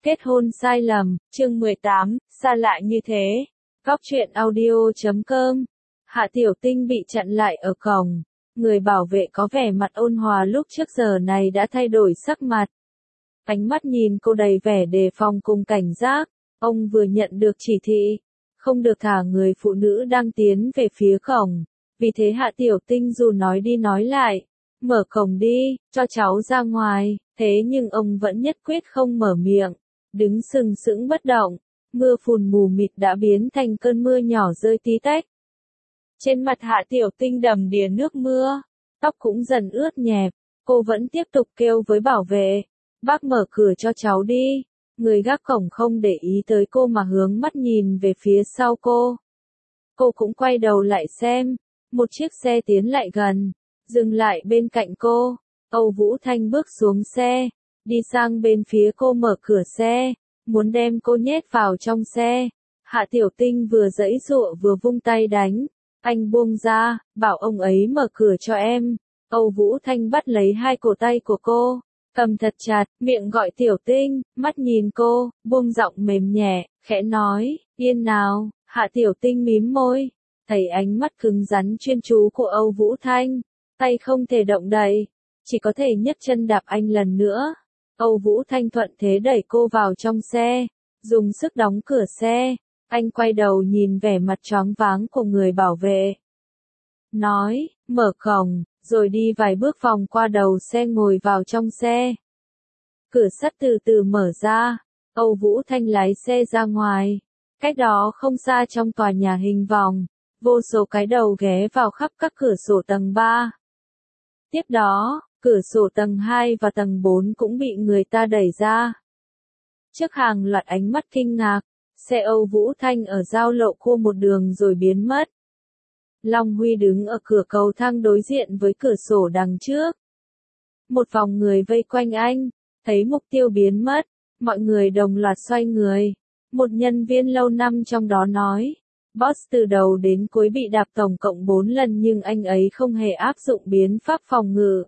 Kết hôn sai lầm, chương 18, xa lạ như thế. Góc truyện audio.com. Hạ Tiểu Tinh bị chặn lại ở cổng. Người bảo vệ có vẻ mặt ôn hòa lúc trước giờ này đã thay đổi sắc mặt. Ánh mắt nhìn cô đầy vẻ đề phòng cùng cảnh giác. Ông vừa nhận được chỉ thị, không được thả người phụ nữ đang tiến về phía cổng. Vì thế Hạ Tiểu Tinh dù nói đi nói lại, mở cổng đi, cho cháu ra ngoài. Thế nhưng ông vẫn nhất quyết không mở miệng, đứng sừng sững bất động. Mưa phùn mù mịt đã biến thành cơn mưa nhỏ rơi tí tách. Trên mặt Hạ Tiểu Tinh đầm đìa nước mưa, tóc cũng dần ướt nhẹp. Cô vẫn tiếp tục kêu với bảo vệ, bác mở cửa cho cháu đi. Người gác cổng không để ý tới cô mà hướng mắt nhìn về phía sau cô. Cô cũng quay đầu lại xem, một chiếc xe tiến lại gần, dừng lại bên cạnh cô. Âu Vũ Thanh bước xuống xe, đi sang bên phía cô mở cửa xe, muốn đem cô nhét vào trong xe. Hạ Tiểu Tinh vừa giãy giụa vừa vung tay đánh, anh buông ra, bảo ông ấy mở cửa cho em. Âu Vũ Thanh bắt lấy hai cổ tay của cô, cầm thật chặt, miệng gọi Tiểu Tinh, mắt nhìn cô, buông giọng mềm nhẹ, khẽ nói, yên nào. Hạ Tiểu Tinh mím môi, thấy ánh mắt cứng rắn chuyên chú của Âu Vũ Thanh, tay không thể động đậy, chỉ có thể nhấc chân đạp anh lần nữa. Âu Vũ Thanh thuận thế đẩy cô vào trong xe, dùng sức đóng cửa xe. Anh quay đầu nhìn vẻ mặt choáng váng của người bảo vệ, nói, mở cổng, rồi đi vài bước vòng qua đầu xe ngồi vào trong xe. Cửa sắt từ từ mở ra, Âu Vũ Thanh lái xe ra ngoài. Cách đó không xa trong tòa nhà hình vòng, vô số cái đầu ghé vào khắp các cửa sổ tầng 3. Tiếp đó, cửa sổ tầng 2 và tầng 4 cũng bị người ta đẩy ra. Trước hàng loạt ánh mắt kinh ngạc, xe Âu Vũ Thanh ở giao lộ cua một đường rồi biến mất. Long Huy đứng ở cửa cầu thang đối diện với cửa sổ đằng trước. Một vòng người vây quanh anh, thấy mục tiêu biến mất, mọi người đồng loạt xoay người. Một nhân viên lâu năm trong đó nói, boss từ đầu đến cuối bị đạp tổng cộng 4 lần nhưng anh ấy không hề áp dụng biến pháp phòng ngự.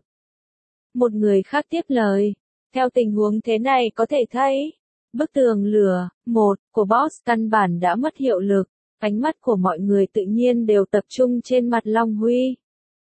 Một người khác tiếp lời, theo tình huống thế này có thể thấy, bức tường lửa, của boss căn bản đã mất hiệu lực. Ánh mắt của mọi người tự nhiên đều tập trung trên mặt Long Huy.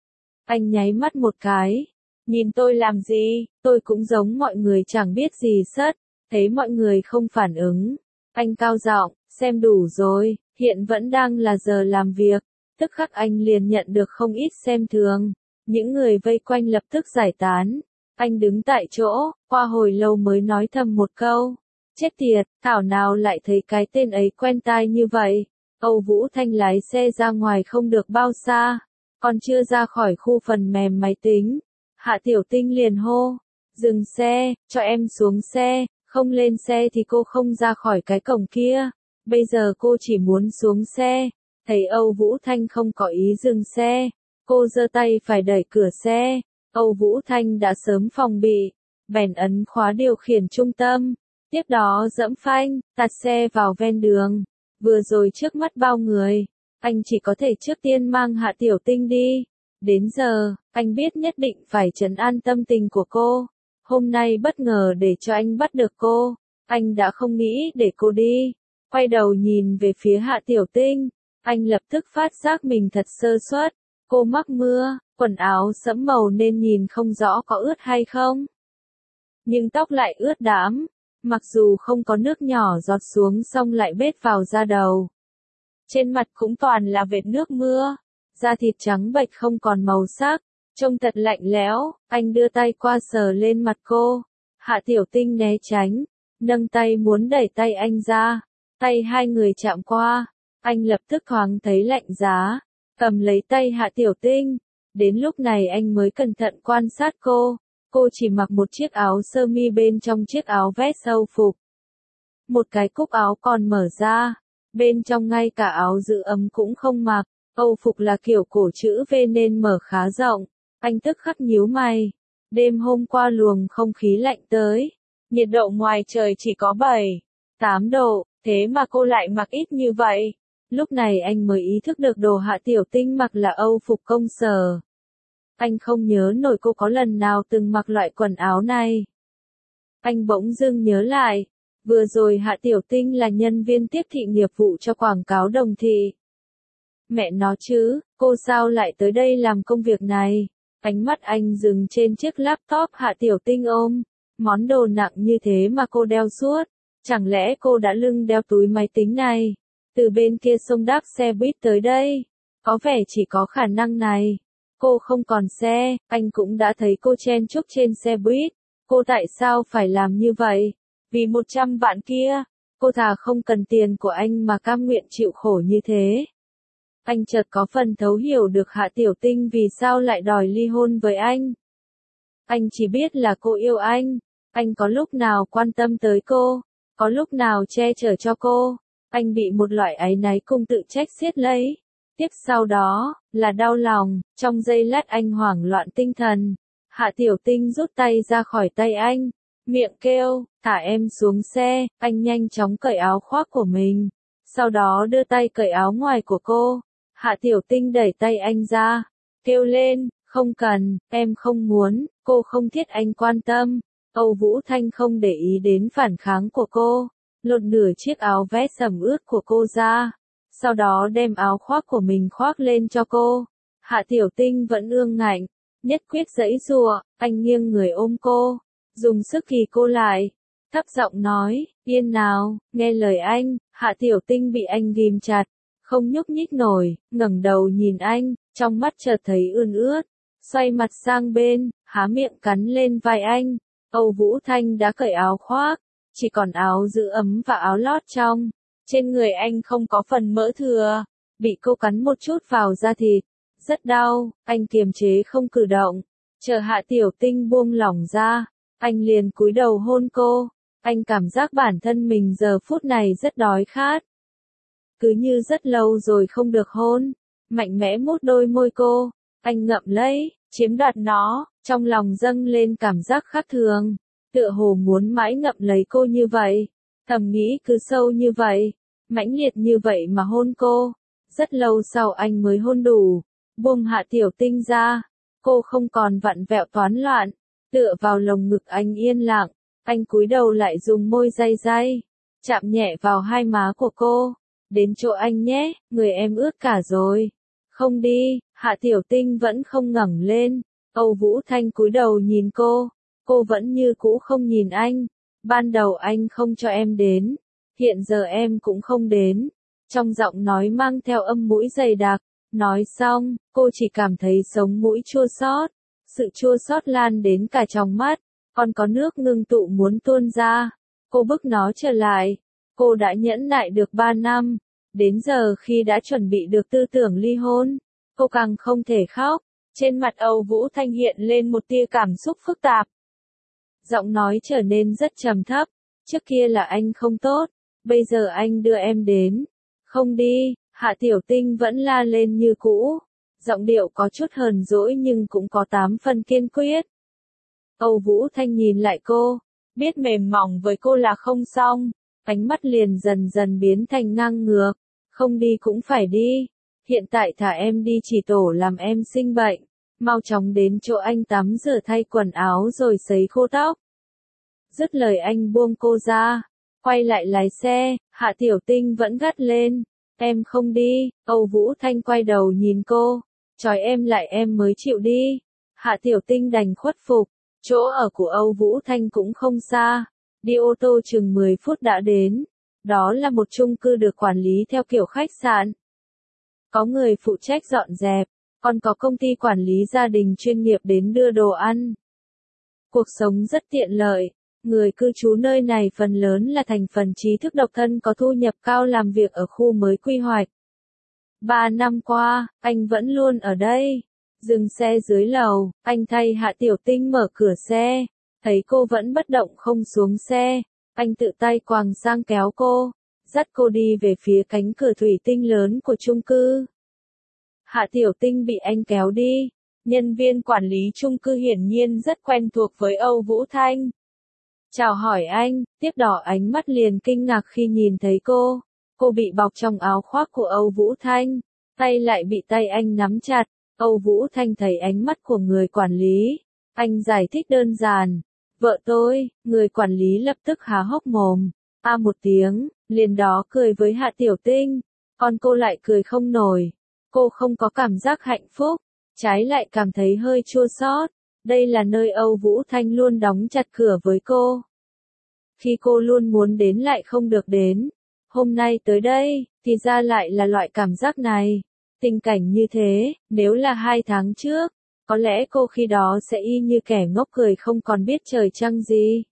Anh nháy mắt một cái, nhìn tôi làm gì, tôi cũng giống mọi người chẳng biết gì sất. Thấy mọi người không phản ứng, anh cao giọng, xem đủ rồi, hiện vẫn đang là giờ làm việc. Tức khắc anh liền nhận được không ít xem thường. Những người vây quanh lập tức giải tán. Anh đứng tại chỗ, qua hồi lâu mới nói thầm một câu, chết tiệt, thảo nào lại thấy cái tên ấy quen tai như vậy. Âu Vũ Thanh lái xe ra ngoài không được bao xa, còn chưa ra khỏi khu phần mềm máy tính. Hạ Tiểu Tinh liền hô, dừng xe, cho em xuống xe, không lên xe thì cô không ra khỏi cái cổng kia. Bây giờ cô chỉ muốn xuống xe. Thấy Âu Vũ Thanh không có ý dừng xe, cô giơ tay phải đẩy cửa xe. Âu Vũ Thanh đã sớm phòng bị, bèn ấn khóa điều khiển trung tâm, tiếp đó giẫm phanh, tạt xe vào ven đường. Vừa rồi trước mắt bao người, anh chỉ có thể trước tiên mang Hạ Tiểu Tinh đi. Đến giờ, anh biết nhất định phải trấn an tâm tình của cô. Hôm nay bất ngờ để cho anh bắt được cô, anh đã không nghĩ để cô đi. Quay đầu nhìn về phía Hạ Tiểu Tinh, anh lập tức phát giác mình thật sơ suất. Cô mắc mưa, quần áo sẫm màu nên nhìn không rõ có ướt hay không. Nhưng tóc lại ướt đẫm. Mặc dù không có nước nhỏ giọt xuống xong lại bết vào da đầu. Trên mặt cũng toàn là vệt nước mưa. Da thịt trắng bệch không còn màu sắc, trông thật lạnh lẽo. Anh đưa tay qua sờ lên mặt cô. Hạ Tiểu Tinh né tránh, nâng tay muốn đẩy tay anh ra. Tay hai người chạm qua, anh lập tức thoáng thấy lạnh giá, cầm lấy tay Hạ Tiểu Tinh. Đến lúc này anh mới cẩn thận quan sát cô. Cô chỉ mặc một chiếc áo sơ mi bên trong chiếc áo vest Âu phục. Một cái cúc áo còn mở ra, bên trong ngay cả áo giữ ấm cũng không mặc. Âu phục là kiểu cổ chữ V nên mở khá rộng. Anh tức khắc nhíu mày. Đêm hôm qua luồng không khí lạnh tới, nhiệt độ ngoài trời chỉ có 7-8 độ, thế mà cô lại mặc ít như vậy. Lúc này anh mới ý thức được đồ Hạ Tiểu Tinh mặc là Âu phục công sở. Anh không nhớ nổi cô có lần nào từng mặc loại quần áo này. Anh bỗng dưng nhớ lại, Vừa rồi Hạ Tiểu Tinh là nhân viên tiếp thị nghiệp vụ cho quảng cáo Đồng Thị. Mẹ nó chứ, cô sao lại tới đây làm công việc này? Ánh mắt anh dừng trên chiếc laptop Hạ Tiểu Tinh ôm. Món đồ nặng như thế mà cô đeo suốt. Chẳng lẽ cô đã lưng đeo túi máy tính này? Từ bên kia sông đáp xe buýt tới đây. Có vẻ chỉ có khả năng này. Cô không còn xe, anh cũng đã thấy cô chen chúc trên xe buýt. Cô tại sao phải làm như vậy? Vì 100 vạn kia, cô thà không cần tiền của anh mà cam nguyện chịu khổ như thế. Anh chợt có phần thấu hiểu được Hạ Tiểu Tinh vì sao lại đòi ly hôn với anh. Anh chỉ biết là cô yêu anh có lúc nào quan tâm tới cô, có lúc nào che chở cho cô. Anh bị một loại áy náy cùng tự trách siết lấy. Tiếp sau đó, là đau lòng, trong giây lát anh hoảng loạn tinh thần. Hạ Tiểu Tinh rút tay ra khỏi tay anh, miệng kêu, thả em xuống xe, anh nhanh chóng cởi áo khoác của mình. Sau đó đưa tay cởi áo ngoài của cô. Hạ Tiểu Tinh đẩy tay anh ra, kêu lên, không cần, em không muốn, cô không thiết anh quan tâm. Âu Vũ Thanh không để ý đến phản kháng của cô, lột nửa chiếc áo vest sầm ướt của cô ra, sau đó đem áo khoác của mình khoác lên cho cô. Hạ Tiểu Tinh vẫn ương ngạnh, nhất quyết giãy giụa, anh nghiêng người ôm cô, dùng sức ghì cô lại, thấp giọng nói, yên nào, nghe lời anh. Hạ Tiểu Tinh bị anh ghìm chặt, không nhúc nhích nổi, ngẩng đầu nhìn anh, trong mắt chợt thấy ươn ướt, xoay mặt sang bên, há miệng cắn lên vai anh. Âu Vũ Thanh đã cởi áo khoác, chỉ còn áo giữ ấm và áo lót trong. Trên người anh không có phần mỡ thừa, bị cô cắn một chút vào da thịt, rất đau, anh kiềm chế không cử động. Chờ Hạ Tiểu Tinh buông lỏng ra, anh liền cúi đầu hôn cô. Anh cảm giác bản thân mình giờ phút này rất đói khát. Cứ như rất lâu rồi không được hôn, mạnh mẽ mút đôi môi cô, anh ngậm lấy, chiếm đoạt nó, trong lòng dâng lên cảm giác khác thường, tựa hồ muốn mãi ngậm lấy cô như vậy, thầm nghĩ cứ sâu như vậy, mãnh liệt như vậy mà hôn cô. Rất lâu sau anh mới hôn đủ, buông Hạ Tiểu Tinh ra, cô không còn vặn vẹo toán loạn, tựa vào lồng ngực anh yên lặng, anh cúi đầu lại dùng môi day day, chạm nhẹ vào hai má của cô. Đến chỗ anh nhé, người em ướt cả rồi. Không đi, Hạ Tiểu Tinh vẫn không ngẩng lên. Âu Vũ Thanh cúi đầu nhìn cô vẫn như cũ không nhìn anh. Ban đầu anh không cho em đến, hiện giờ em cũng không đến. Trong giọng nói mang theo âm mũi dày đặc, nói xong, cô chỉ cảm thấy sống mũi chua xót, sự chua xót lan đến cả trong mắt, còn có nước ngưng tụ muốn tuôn ra. Cô bức nó trở lại. Cô đã nhẫn nại được 3 năm, đến giờ khi đã chuẩn bị được tư tưởng ly hôn, cô càng không thể khóc. Trên mặt Âu Vũ Thanh hiện lên một tia cảm xúc phức tạp. Giọng nói trở nên rất trầm thấp, trước kia là anh không tốt, bây giờ anh đưa em đến. Không đi, Hạ Tiểu Tinh vẫn la lên như cũ, giọng điệu có chút hờn dỗi nhưng cũng có 8 phần kiên quyết. Âu Vũ Thanh nhìn lại cô, biết mềm mỏng với cô là không xong. Ánh mắt liền dần dần biến thành ngang ngược, không đi cũng phải đi, hiện tại thả em đi chỉ tổ làm em sinh bệnh, mau chóng đến chỗ anh tắm rửa thay quần áo rồi sấy khô tóc. Dứt lời anh buông cô ra, quay lại lái xe. Hạ Tiểu Tinh vẫn gắt lên, em không đi. Âu Vũ Thanh quay đầu nhìn cô, trói em lại em mới chịu đi. Hạ Tiểu Tinh đành khuất phục, chỗ ở của Âu Vũ Thanh cũng không xa. Đi ô tô chừng 10 phút đã đến. Đó là một chung cư được quản lý theo kiểu khách sạn. Có người phụ trách dọn dẹp, còn có công ty quản lý gia đình chuyên nghiệp đến đưa đồ ăn. Cuộc sống rất tiện lợi. Người cư trú nơi này phần lớn là thành phần trí thức độc thân có thu nhập cao làm việc ở khu mới quy hoạch. 3 năm qua, anh vẫn luôn ở đây. Dừng xe dưới lầu, anh thay Hạ Tiểu Tinh mở cửa xe. Thấy cô vẫn bất động không xuống xe, anh tự tay quàng sang kéo cô, dắt cô đi về phía cánh cửa thủy tinh lớn của chung cư. Hạ Tiểu Tinh bị anh kéo đi, nhân viên quản lý chung cư hiển nhiên rất quen thuộc với Âu Vũ Thanh. Chào hỏi anh, tiếp đỏ ánh mắt liền kinh ngạc khi nhìn thấy cô bị bọc trong áo khoác của Âu Vũ Thanh, tay lại bị tay anh nắm chặt. Âu Vũ Thanh thấy ánh mắt của người quản lý, anh giải thích đơn giản. Vợ tôi. Người quản lý lập tức há hốc mồm, A một tiếng, liền đó cười với Hạ Tiểu Tinh, còn cô lại cười không nổi. Cô không có cảm giác hạnh phúc, trái lại cảm thấy hơi chua xót. Đây là nơi Âu Vũ Thanh luôn đóng chặt cửa với cô. Khi cô luôn muốn đến lại không được đến. Hôm nay tới đây, thì ra lại là loại cảm giác này. Tình cảnh như thế, nếu là 2 tháng trước, có lẽ cô khi đó sẽ y như kẻ ngốc cười không còn biết trời trăng gì.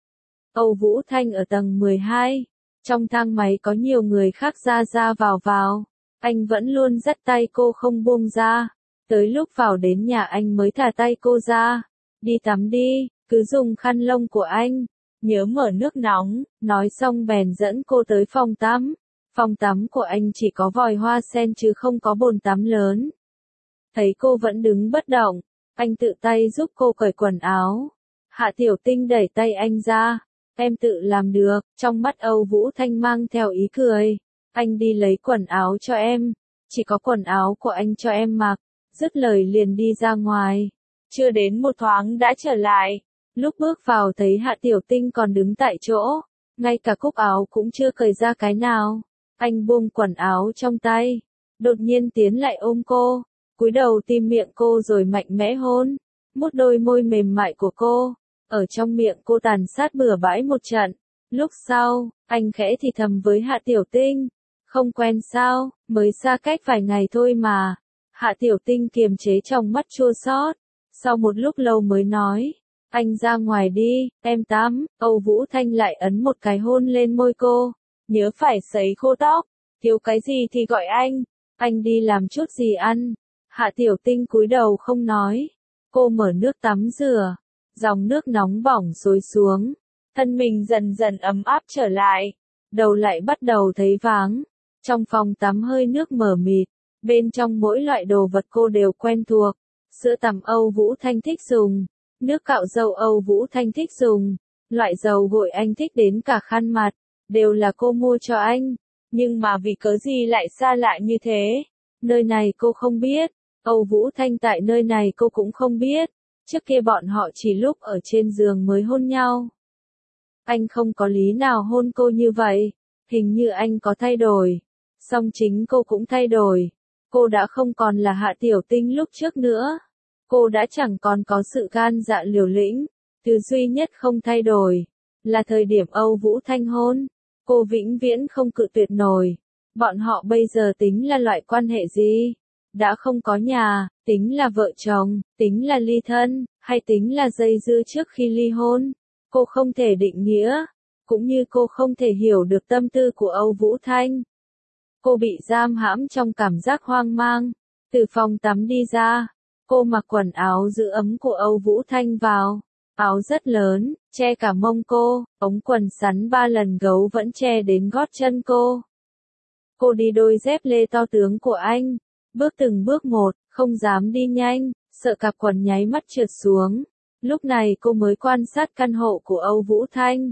Âu Vũ Thanh ở tầng 12. Trong thang máy có nhiều người khác ra ra vào vào. Anh vẫn luôn dắt tay cô không buông ra. Tới lúc vào đến nhà anh mới thả tay cô ra. Đi tắm đi, cứ dùng khăn lông của anh. Nhớ mở nước nóng, nói xong bèn dẫn cô tới phòng tắm. Phòng tắm của anh chỉ có vòi hoa sen chứ không có bồn tắm lớn. Thấy cô vẫn đứng bất động, anh tự tay giúp cô cởi quần áo. Hạ Tiểu Tinh đẩy tay anh ra. Em tự làm được, trong mắt Âu Vũ Thanh mang theo ý cười. Anh đi lấy quần áo cho em. Chỉ có quần áo của anh cho em mặc. Dứt lời liền đi ra ngoài. Chưa đến một thoáng đã trở lại. Lúc bước vào thấy Hạ Tiểu Tinh còn đứng tại chỗ. Ngay cả cúc áo cũng chưa cởi ra cái nào. Anh buông quần áo trong tay. Đột nhiên tiến lại ôm cô. Cúi đầu tìm miệng cô rồi mạnh mẽ hôn. Mút đôi môi mềm mại của cô. Ở trong miệng cô tàn sát bừa bãi một trận. Lúc sau, anh khẽ thì thầm với Hạ Tiểu Tinh. Không quen sao, mới xa cách vài ngày thôi mà. Hạ Tiểu Tinh kiềm chế trong mắt chua xót. Sau một lúc lâu mới nói. Anh ra ngoài đi, em tắm. Âu Vũ Thanh lại ấn một cái hôn lên môi cô. Nhớ phải sấy khô tóc. Thiếu cái gì thì gọi anh. Anh đi làm chút gì ăn. Hạ Tiểu Tinh cúi đầu không nói. Cô mở nước tắm rửa. Dòng nước nóng bỏng xối xuống. Thân mình dần dần ấm áp trở lại. Đầu lại bắt đầu thấy váng. Trong phòng tắm hơi nước mờ mịt. Bên trong mỗi loại đồ vật cô đều quen thuộc. Sữa tắm Âu Vũ Thanh thích dùng. Nước cạo râu Âu Vũ Thanh thích dùng. Loại dầu gội anh thích đến cả khăn mặt. Đều là cô mua cho anh. Nhưng mà vì cớ gì lại xa lạ như thế? Nơi này cô không biết. Âu Vũ Thanh tại nơi này cô cũng không biết. Trước kia bọn họ chỉ lúc ở trên giường mới hôn nhau. Anh không có lý nào hôn cô như vậy. Hình như anh có thay đổi. Song chính cô cũng thay đổi. Cô đã không còn là Hạ Tiểu Tinh lúc trước nữa. Cô đã chẳng còn có sự gan dạ liều lĩnh. Thứ duy nhất không thay đổi. Là thời điểm Âu Vũ Thanh hôn. Cô vĩnh viễn không cự tuyệt nổi. Bọn họ bây giờ tính là loại quan hệ gì? Đã không có nhà, tính là vợ chồng, tính là ly thân, hay tính là dây dưa trước khi ly hôn. Cô không thể định nghĩa, cũng như cô không thể hiểu được tâm tư của Âu Vũ Thanh. Cô bị giam hãm trong cảm giác hoang mang. Từ phòng tắm đi ra, cô mặc quần áo giữ ấm của Âu Vũ Thanh vào. Áo rất lớn, che cả mông cô, ống quần sắn 3 lần gấu vẫn che đến gót chân cô. Cô đi đôi dép lê to tướng của anh. Bước từng bước một, không dám đi nhanh, sợ cặp quần nháy mắt trượt xuống. Lúc này cô mới quan sát căn hộ của Âu Vũ Thanh.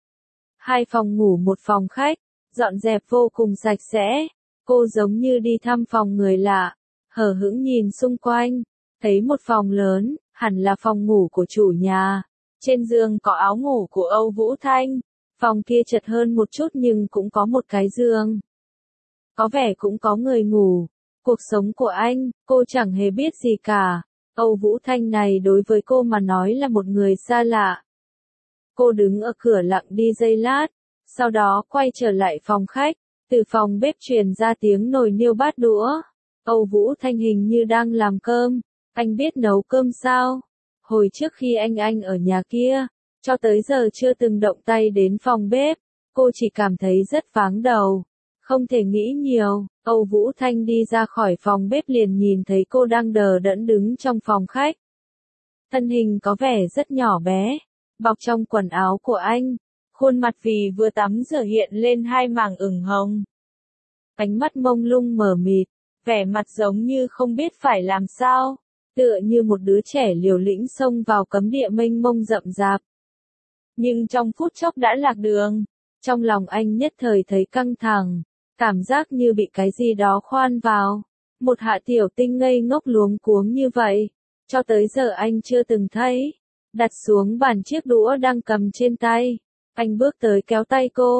2 phòng ngủ 1 phòng khách, dọn dẹp vô cùng sạch sẽ. Cô giống như đi thăm phòng người lạ, hờ hững nhìn xung quanh, thấy một phòng lớn, hẳn là phòng ngủ của chủ nhà. Trên giường có áo ngủ của Âu Vũ Thanh, phòng kia chật hơn một chút nhưng cũng có một cái giường. Có vẻ cũng có người ngủ. Cuộc sống của anh, cô chẳng hề biết gì cả. Âu Vũ Thanh này đối với cô mà nói là một người xa lạ. Cô đứng ở cửa lặng đi giây lát, sau đó quay trở lại phòng khách. Từ phòng bếp truyền ra tiếng nồi niêu bát đũa. Âu Vũ Thanh hình như đang làm cơm. Anh biết nấu cơm sao? Hồi trước khi anh ở nhà kia, cho tới giờ chưa từng động tay đến phòng bếp. Cô chỉ cảm thấy rất váng đầu. Không thể nghĩ nhiều, Âu Vũ Thanh đi ra khỏi phòng bếp liền nhìn thấy cô đang đờ đẫn đứng trong phòng khách. Thân hình có vẻ rất nhỏ bé, bọc trong quần áo của anh, khuôn mặt vì vừa tắm rửa hiện lên 2 mảng ửng hồng. Ánh mắt mông lung mờ mịt, vẻ mặt giống như không biết phải làm sao, tựa như một đứa trẻ liều lĩnh xông vào cấm địa mênh mông rậm rạp. Nhưng trong phút chốc đã lạc đường, trong lòng anh nhất thời thấy căng thẳng. Cảm giác như bị cái gì đó khoan vào. Một Hạ Tiểu Tinh ngây ngốc luống cuống như vậy. Cho tới giờ anh chưa từng thấy. Đặt xuống bàn chiếc đũa đang cầm trên tay. Anh bước tới kéo tay cô.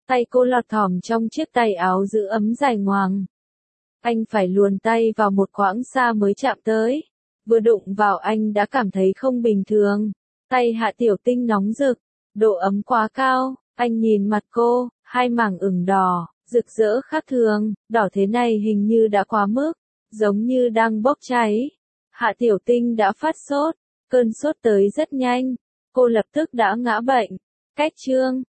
Tay cô lọt thỏm trong chiếc tay áo giữ ấm dài ngoằng. Anh phải luồn tay vào một quãng xa mới chạm tới. Vừa đụng vào anh đã cảm thấy không bình thường. Tay Hạ Tiểu Tinh nóng rực, độ ấm quá cao. Anh nhìn mặt cô, hai mảng ửng đỏ, rực rỡ khác thường. Đỏ thế này hình như đã quá mức, giống như đang bốc cháy. Hạ Tiểu Tinh đã phát sốt, cơn sốt tới rất nhanh. Cô lập tức đã ngã bệnh. Cách chương